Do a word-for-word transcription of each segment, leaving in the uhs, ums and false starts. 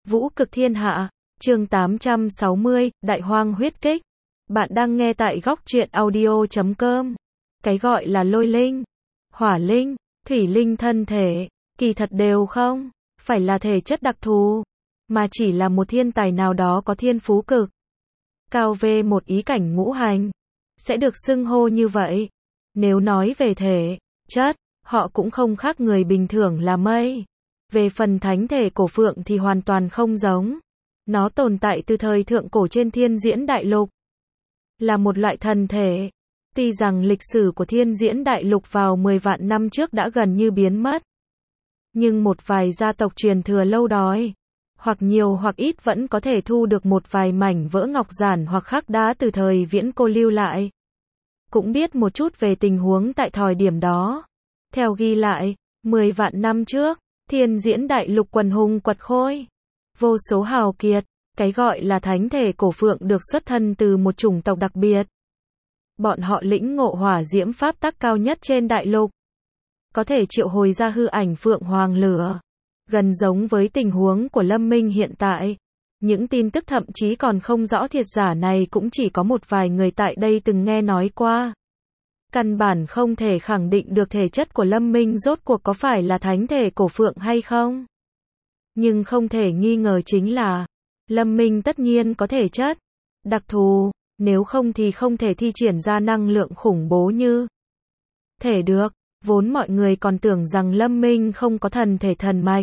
Vũ cực thiên hạ, chương tám trăm sáu mươi, Đại hoang huyết kích. Bạn đang nghe tại góc truyện audio chấm com. Cái gọi là lôi linh, hỏa linh, thủy linh thân thể, kỳ thật đều không phải là thể chất đặc thù, mà chỉ là một thiên tài nào đó có thiên phú cực cao về một ý cảnh ngũ hành, sẽ được xưng hô như vậy. Nếu nói về thể chất, họ cũng không khác người bình thường là mây. Về phần thánh thể cổ phượng thì hoàn toàn không giống. Nó tồn tại từ thời thượng cổ trên thiên diễn đại lục. Là một loại thần thể. Tuy rằng lịch sử của thiên diễn đại lục vào mười vạn năm trước đã gần như biến mất. Nhưng một vài gia tộc truyền thừa lâu đói, hoặc nhiều hoặc ít vẫn có thể thu được một vài mảnh vỡ ngọc giản hoặc khắc đá từ thời viễn cổ lưu lại. Cũng biết một chút về tình huống tại thời điểm đó. Theo ghi lại, mười vạn năm trước, thiên diễn đại lục quần hùng quật khôi. Vô số hào kiệt, cái gọi là thánh thể cổ phượng được xuất thân từ một chủng tộc đặc biệt. Bọn họ lĩnh ngộ hỏa diễm pháp tắc cao nhất trên đại lục. Có thể triệu hồi ra hư ảnh phượng hoàng lửa. Gần giống với tình huống của Lâm Minh hiện tại. Những tin tức thậm chí còn không rõ thiệt giả này cũng chỉ có một vài người tại đây từng nghe nói qua. Căn bản không thể khẳng định được thể chất của Lâm Minh rốt cuộc có phải là thánh thể cổ phượng hay không. Nhưng không thể nghi ngờ chính là, Lâm Minh tất nhiên có thể chất đặc thù, nếu không thì không thể thi triển ra năng lượng khủng bố như thể được. Vốn mọi người còn tưởng rằng Lâm Minh không có thần thể thần mạch.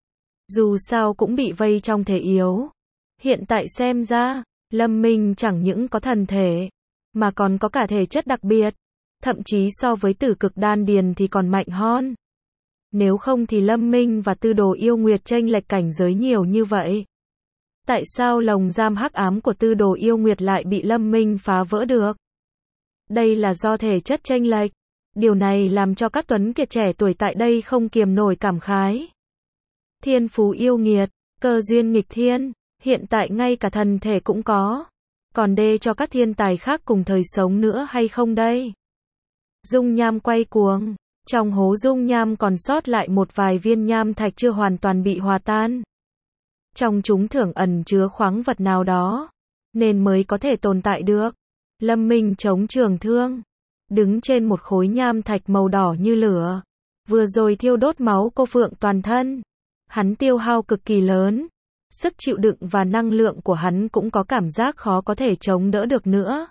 Dù sao cũng bị vây trong thể yếu. Hiện tại xem ra, Lâm Minh chẳng những có thần thể, mà còn có cả thể chất đặc biệt. Thậm chí so với tử cực đan điền thì còn mạnh hơn. Nếu không thì Lâm Minh và Tư Đồ Yêu Nguyệt chênh lệch cảnh giới nhiều như vậy. Tại sao lồng giam hắc ám của Tư Đồ Yêu Nguyệt lại bị Lâm Minh phá vỡ được? Đây là do thể chất chênh lệch. Điều này làm cho các tuấn kiệt trẻ tuổi tại đây không kiềm nổi cảm khái. Thiên phú yêu nghiệt, cơ duyên nghịch thiên, hiện tại ngay cả thần thể cũng có. Còn đê cho các thiên tài khác cùng thời sống nữa hay không đây? Dung nham quay cuồng, trong hố dung nham còn sót lại một vài viên nham thạch chưa hoàn toàn bị hòa tan. Trong chúng thường ẩn chứa khoáng vật nào đó, nên mới có thể tồn tại được. Lâm Minh chống trường thương, đứng trên một khối nham thạch màu đỏ như lửa, vừa rồi thiêu đốt máu cô phượng toàn thân. Hắn tiêu hao cực kỳ lớn, sức chịu đựng và năng lượng của hắn cũng có cảm giác khó có thể chống đỡ được nữa.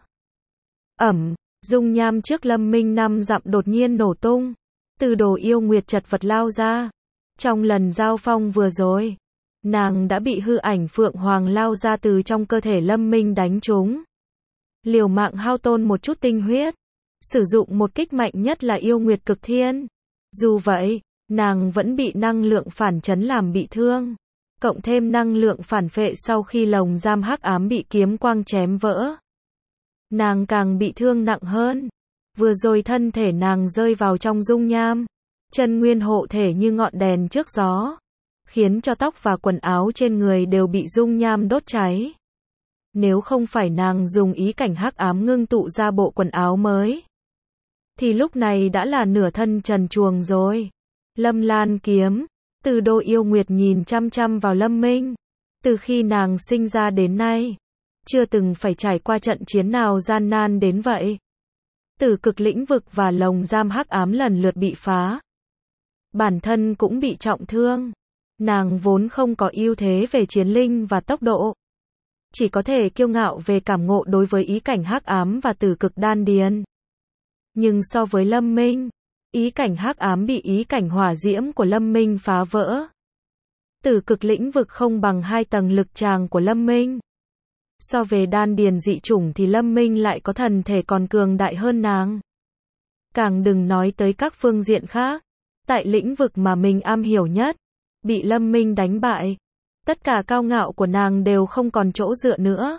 Ẩm, dung nham trước Lâm Minh năm dặm đột nhiên nổ tung. Tư Đồ Yêu Nguyệt chật vật lao ra. Trong lần giao phong vừa rồi, nàng đã bị hư ảnh phượng hoàng lao ra từ trong cơ thể Lâm Minh đánh trúng. Liều mạng hao tổn một chút tinh huyết, sử dụng một kích mạnh nhất là Yêu Nguyệt cực thiên. Dù vậy, nàng vẫn bị năng lượng phản chấn làm bị thương. Cộng thêm năng lượng phản phệ sau khi lồng giam hắc ám bị kiếm quang chém vỡ. Nàng càng bị thương nặng hơn. Vừa rồi thân thể nàng rơi vào trong dung nham. Chân nguyên hộ thể như ngọn đèn trước gió. Khiến cho tóc và quần áo trên người đều bị dung nham đốt cháy. Nếu không phải nàng dùng ý cảnh hắc ám ngưng tụ ra bộ quần áo mới, thì lúc này đã là nửa thân trần truồng rồi. Lâm Lan kiếm, Tư Đồ Yêu Nguyệt nhìn chăm chăm vào Lâm Minh. Từ khi nàng sinh ra đến nay, chưa từng phải trải qua trận chiến nào gian nan đến vậy. Tử cực lĩnh vực và lồng giam hắc ám lần lượt bị phá. Bản thân cũng bị trọng thương. Nàng vốn không có ưu thế về chiến linh và tốc độ. Chỉ có thể kiêu ngạo về cảm ngộ đối với ý cảnh hắc ám và tử cực đan điền. Nhưng so với Lâm Minh, ý cảnh hắc ám bị ý cảnh hỏa diễm của Lâm Minh phá vỡ. Tử cực lĩnh vực không bằng hai tầng lực tràng của Lâm Minh. So về đan điền dị chủng thì Lâm Minh lại có thần thể còn cường đại hơn nàng. Càng đừng nói tới các phương diện khác. Tại lĩnh vực mà mình am hiểu nhất, bị Lâm Minh đánh bại. Tất cả cao ngạo của nàng đều không còn chỗ dựa nữa.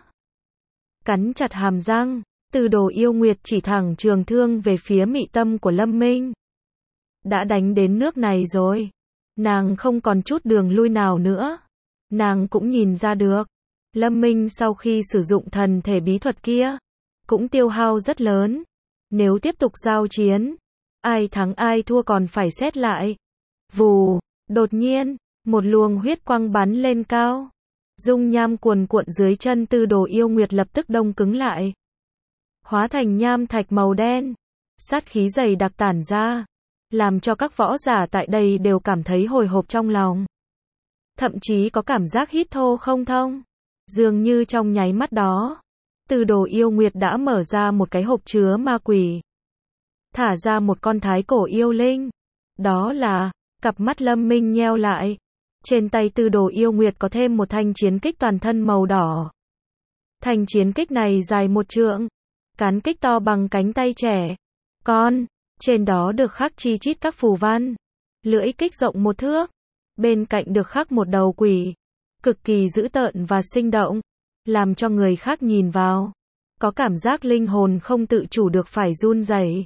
Cắn chặt hàm răng, Tư Đồ Yêu Nguyệt chỉ thẳng trường thương về phía mị tâm của Lâm Minh. Đã đánh đến nước này rồi, nàng không còn chút đường lui nào nữa. Nàng cũng nhìn ra được, Lâm Minh sau khi sử dụng thần thể bí thuật kia, cũng tiêu hao rất lớn. Nếu tiếp tục giao chiến, ai thắng ai thua còn phải xét lại. Vù, đột nhiên, một luồng huyết quang bắn lên cao. Dung nham cuồn cuộn dưới chân Tư Đồ Yêu Nguyệt lập tức đông cứng lại, hóa thành nham thạch màu đen, sát khí dày đặc tản ra, làm cho các võ giả tại đây đều cảm thấy hồi hộp trong lòng. Thậm chí có cảm giác hít thô không thông. Dường như trong nháy mắt đó, Tư Đồ Yêu Nguyệt đã mở ra một cái hộp chứa ma quỷ, thả ra một con thái cổ yêu linh. Đó là, cặp mắt Lâm Minh nheo lại. Trên tay Tư Đồ Yêu Nguyệt có thêm một thanh chiến kích toàn thân màu đỏ. Thanh chiến kích này dài một trượng, cán kích to bằng cánh tay trẻ con, trên đó được khắc chi chít các phù văn. Lưỡi kích rộng một thước, bên cạnh được khắc một đầu quỷ, cực kỳ dữ tợn và sinh động, làm cho người khác nhìn vào, có cảm giác linh hồn không tự chủ được phải run rẩy.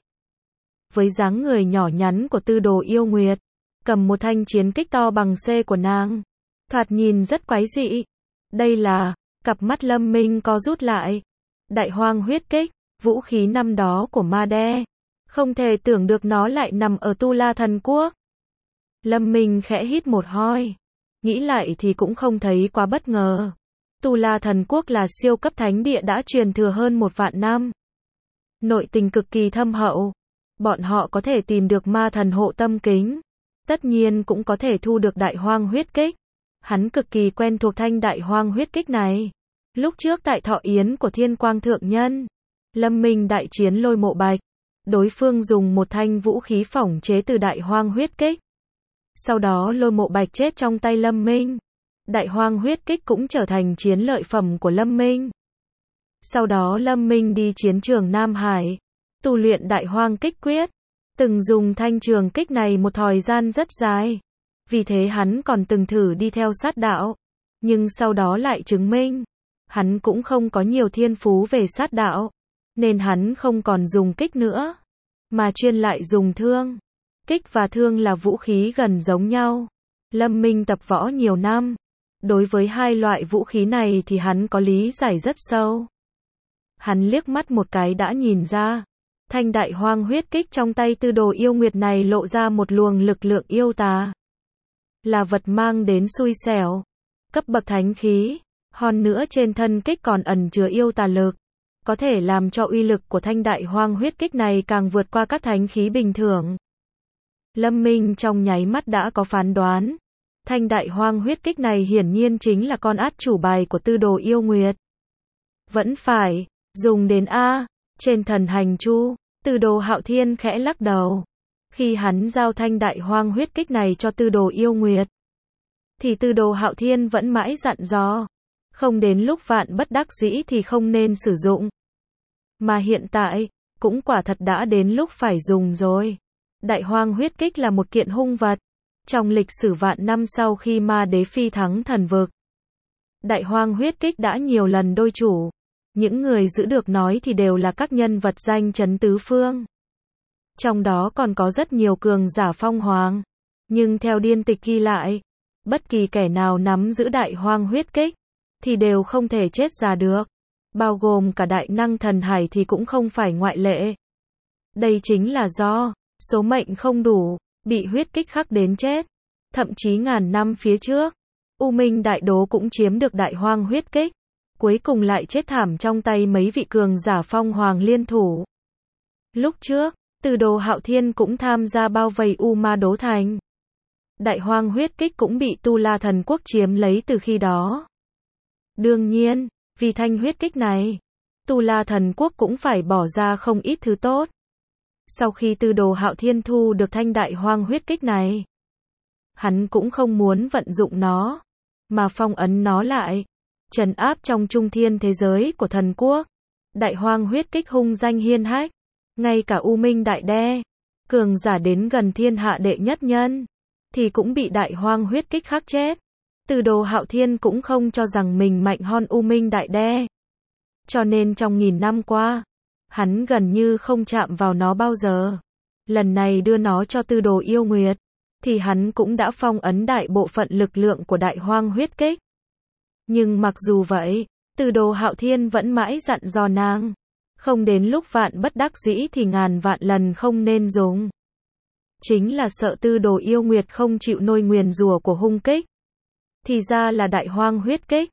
Với dáng người nhỏ nhắn của Tư Đồ Yêu Nguyệt, cầm một thanh chiến kích to bằng C của nàng, thoạt nhìn rất quái dị. Đây là, cặp mắt Lâm Minh co rút lại. Đại Hoang huyết kích, vũ khí năm đó của Ma Đe. Không thể tưởng được nó lại nằm ở Tu La Thần Quốc. Lâm Minh khẽ hít một hơi. Nghĩ lại thì cũng không thấy quá bất ngờ. Tu La Thần Quốc là siêu cấp thánh địa đã truyền thừa hơn một vạn năm. Nội tình cực kỳ thâm hậu. Bọn họ có thể tìm được ma thần hộ tâm kính. Tất nhiên cũng có thể thu được Đại Hoang huyết kích. Hắn cực kỳ quen thuộc thanh Đại Hoang huyết kích này. Lúc trước tại thọ yến của Thiên Quang Thượng Nhân, Lâm Minh đại chiến Lôi Mộ Bạch. Đối phương dùng một thanh vũ khí phỏng chế từ Đại Hoang huyết kích. Sau đó Lôi Mộ Bạch chết trong tay Lâm Minh. Đại Hoang huyết kích cũng trở thành chiến lợi phẩm của Lâm Minh. Sau đó Lâm Minh đi chiến trường Nam Hải, tu luyện Đại Hoang kích quyết. Từng dùng thanh trường kích này một thời gian rất dài. Vì thế hắn còn từng thử đi theo sát đạo. Nhưng sau đó lại chứng minh, hắn cũng không có nhiều thiên phú về sát đạo. Nên hắn không còn dùng kích nữa, mà chuyên lại dùng thương. Kích và thương là vũ khí gần giống nhau. Lâm Minh tập võ nhiều năm. Đối với hai loại vũ khí này thì hắn có lý giải rất sâu. Hắn liếc mắt một cái đã nhìn ra. Thanh Đại Hoang huyết kích trong tay Tư Đồ Yêu Nguyệt này lộ ra một luồng lực lượng yêu tà. Là vật mang đến xui xẻo. Cấp bậc thánh khí. Hơn nữa trên thân kích còn ẩn chứa yêu tà lực. Có thể làm cho uy lực của thanh Đại Hoang huyết kích này càng vượt qua các thánh khí bình thường. Lâm Minh trong nháy mắt đã có phán đoán. Thanh Đại Hoang huyết kích này hiển nhiên chính là con át chủ bài của Tư Đồ Yêu Nguyệt. Vẫn phải dùng đến A. Trên thần hành chu, Tư Đồ Hạo Thiên khẽ lắc đầu. Khi hắn giao thanh Đại Hoang huyết kích này cho Tư Đồ Yêu Nguyệt, thì Tư Đồ Hạo Thiên vẫn mãi dặn dò. Không đến lúc vạn bất đắc dĩ thì không nên sử dụng. Mà hiện tại, cũng quả thật đã đến lúc phải dùng rồi. Đại Hoang huyết kích là một kiện hung vật. Trong lịch sử vạn năm sau khi Ma Đế phi thắng thần vực, Đại Hoang huyết kích đã nhiều lần đôi chủ. Những người giữ được nói thì đều là các nhân vật danh chấn tứ phương. Trong đó còn có rất nhiều cường giả phong hoàng. Nhưng theo điển tịch ghi lại, bất kỳ kẻ nào nắm giữ Đại Hoang huyết kích, thì đều không thể chết già được. Bao gồm cả đại năng thần hải thì cũng không phải ngoại lệ. Đây chính là do số mệnh không đủ, bị huyết kích khắc đến chết. Thậm chí ngàn năm phía trước, U Minh Đại Đố cũng chiếm được Đại Hoang huyết kích. Cuối cùng lại chết thảm trong tay mấy vị cường giả phong hoàng liên thủ. Lúc trước, Tư Đồ Hạo Thiên cũng tham gia bao vây U Ma Đố Thành. Đại Hoang huyết kích cũng bị Tu La Thần Quốc chiếm lấy từ khi đó. Đương nhiên, vì thanh huyết kích này, Tu La Thần Quốc cũng phải bỏ ra không ít thứ tốt. Sau khi Tư Đồ Hạo Thiên thu được thanh Đại Hoang huyết kích này, hắn cũng không muốn vận dụng nó, mà phong ấn nó lại, trấn áp trong trung thiên thế giới của thần quốc. Đại Hoang huyết kích hung danh hiên hách, ngay cả U Minh Đại Đế, cường giả đến gần thiên hạ đệ nhất nhân, thì cũng bị Đại Hoang huyết kích khắc chết. Tư Đồ Hạo Thiên cũng không cho rằng mình mạnh hơn U Minh Đại Đế. Cho nên trong nghìn năm qua, hắn gần như không chạm vào nó bao giờ. Lần này đưa nó cho Tư Đồ Yêu Nguyệt, thì hắn cũng đã phong ấn đại bộ phận lực lượng của Đại Hoang huyết kích. Nhưng mặc dù vậy, Tư Đồ Hạo Thiên vẫn mãi dặn dò nàng. Không đến lúc vạn bất đắc dĩ thì ngàn vạn lần không nên dùng. Chính là sợ Tư Đồ Yêu Nguyệt không chịu nổi nguyền rủa của hung kích. Thì ra là Đại Hoang huyết kích.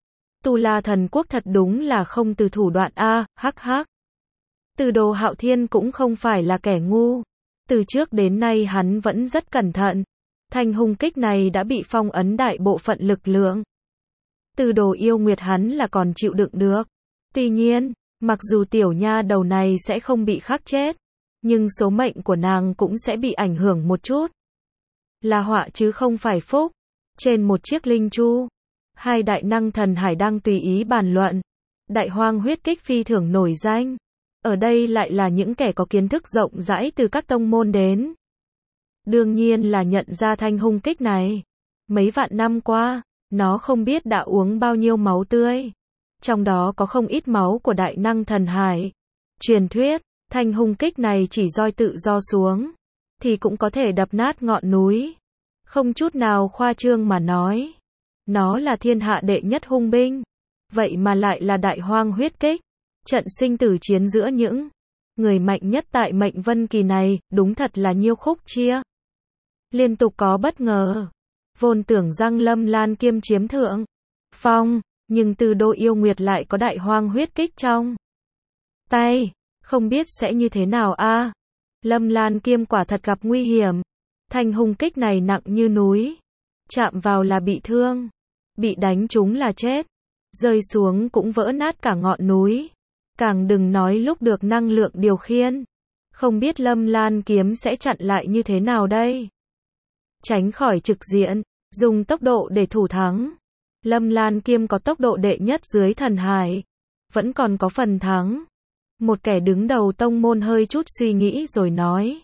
Tu La Thần Quốc thật đúng là không từ thủ đoạn a, hắc hắc. Từ Đồ Hạo Thiên cũng không phải là kẻ ngu. Từ trước đến nay hắn vẫn rất cẩn thận. Thanh hung kích này đã bị phong ấn đại bộ phận lực lượng. Từ Đồ Yêu Nguyệt hắn là còn chịu đựng được. Tuy nhiên, mặc dù tiểu nha đầu này sẽ không bị khắc chết, nhưng số mệnh của nàng cũng sẽ bị ảnh hưởng một chút. Là họa chứ không phải phúc. Trên một chiếc linh chu, hai đại năng thần hải đang tùy ý bàn luận. Đại Hoang huyết kích phi thường nổi danh. Ở đây lại là những kẻ có kiến thức rộng rãi từ các tông môn đến. Đương nhiên là nhận ra thanh hung kích này. Mấy vạn năm qua, nó không biết đã uống bao nhiêu máu tươi. Trong đó có không ít máu của đại năng thần hải. Truyền thuyết, thanh hung kích này chỉ roi tự do xuống, thì cũng có thể đập nát ngọn núi. Không chút nào khoa trương mà nói. Nó là thiên hạ đệ nhất hung binh. Vậy mà lại là đại hoang huyết kích. Trận sinh tử chiến giữa những người mạnh nhất tại mệnh vân kỳ này, đúng thật là nhiêu khúc chia. Liên tục có bất ngờ. Vốn tưởng rằng Lâm Lan Kiêm chiếm thượng phong, nhưng Từ Đồ Yêu Nguyệt lại có đại hoang huyết kích trong tay. Không biết sẽ như thế nào a. Lâm Lan Kiêm quả thật gặp nguy hiểm. Thanh hung kích này nặng như núi. Chạm vào là bị thương. Bị đánh trúng là chết. Rơi xuống cũng vỡ nát cả ngọn núi. Càng đừng nói lúc được năng lượng điều khiển. Không biết Lâm Lan Kiếm sẽ chặn lại như thế nào đây. Tránh khỏi trực diện, dùng tốc độ để thủ thắng. Lâm Lan Kiếm có tốc độ đệ nhất dưới thần hải. Vẫn còn có phần thắng. Một kẻ đứng đầu tông môn hơi chút suy nghĩ rồi nói.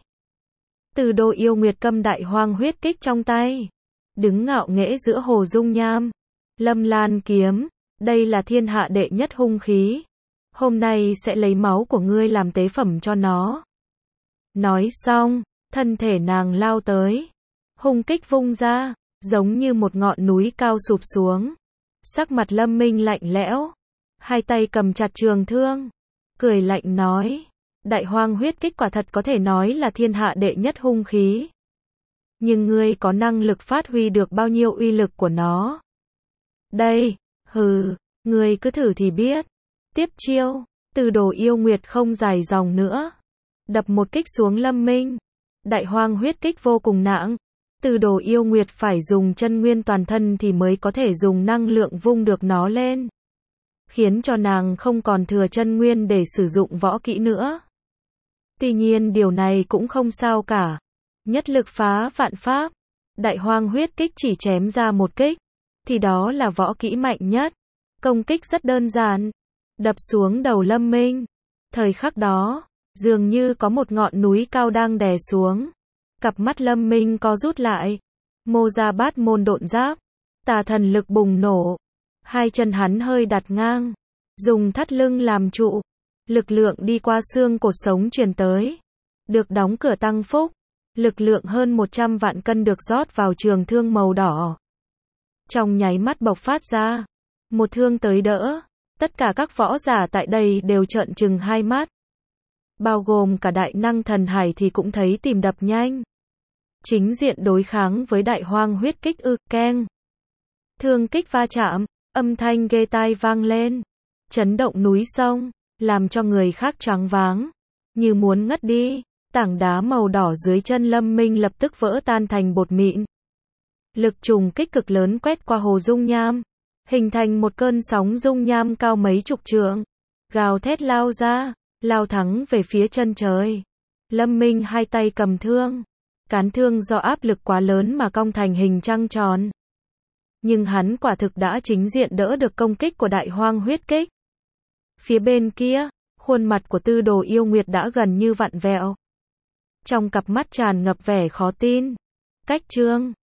Từ Đồ Yêu Nguyệt cầm đại hoang huyết kích trong tay. Đứng ngạo nghễ giữa hồ dung nham. Lâm Lan Kiếm, đây là thiên hạ đệ nhất hung khí. Hôm nay sẽ lấy máu của ngươi làm tế phẩm cho nó. Nói xong, thân thể nàng lao tới. Hung kích vung ra, giống như một ngọn núi cao sụp xuống. Sắc mặt Lâm Minh lạnh lẽo. Hai tay cầm chặt trường thương. Cười lạnh nói. Đại hoang huyết kích quả thật có thể nói là thiên hạ đệ nhất hung khí. Nhưng ngươi có năng lực phát huy được bao nhiêu uy lực của nó? Đây, hừ, ngươi cứ thử thì biết. Tiếp chiêu, Từ Đồ Yêu Nguyệt không dài dòng nữa. Đập một kích xuống Lâm Minh. Đại hoang huyết kích vô cùng nặng. Từ Đồ Yêu Nguyệt phải dùng chân nguyên toàn thân thì mới có thể dùng năng lượng vung được nó lên. Khiến cho nàng không còn thừa chân nguyên để sử dụng võ kỹ nữa. Tuy nhiên điều này cũng không sao cả. Nhất lực phá vạn pháp. Đại hoang huyết kích chỉ chém ra một kích. Thì đó là võ kỹ mạnh nhất. Công kích rất đơn giản. Đập xuống đầu Lâm Minh. Thời khắc đó, dường như có một ngọn núi cao đang đè xuống. Cặp mắt Lâm Minh co rút lại. Mô ra bát môn độn giáp. Tà thần lực bùng nổ. Hai chân hắn hơi đặt ngang. Dùng thắt lưng làm trụ. Lực lượng đi qua xương cột sống truyền tới. Được đóng cửa tăng phúc. Lực lượng hơn một trăm vạn cân được rót vào trường thương màu đỏ. Trong nháy mắt bộc phát ra. Một thương tới đỡ. Tất cả các võ giả tại đây đều trợn trừng hai mắt. Bao gồm cả đại năng thần hải thì cũng thấy tim đập nhanh. Chính diện đối kháng với đại hoang huyết kích ư, keng. Thương kích va chạm, âm thanh ghê tai vang lên. Chấn động núi sông, làm cho người khác choáng váng. Như muốn ngất đi, tảng đá màu đỏ dưới chân Lâm Minh lập tức vỡ tan thành bột mịn. Lực trùng kích cực lớn quét qua hồ dung nham. Hình thành một cơn sóng dung nham cao mấy chục trượng. Gào thét lao ra, lao thẳng về phía chân trời. Lâm Minh hai tay cầm thương. Cán thương do áp lực quá lớn mà cong thành hình trăng tròn. Nhưng hắn quả thực đã chính diện đỡ được công kích của đại hoang huyết kích. Phía bên kia, khuôn mặt của Từ Đồ Yêu Nguyệt đã gần như vặn vẹo. Trong cặp mắt tràn ngập vẻ khó tin. Cách trương,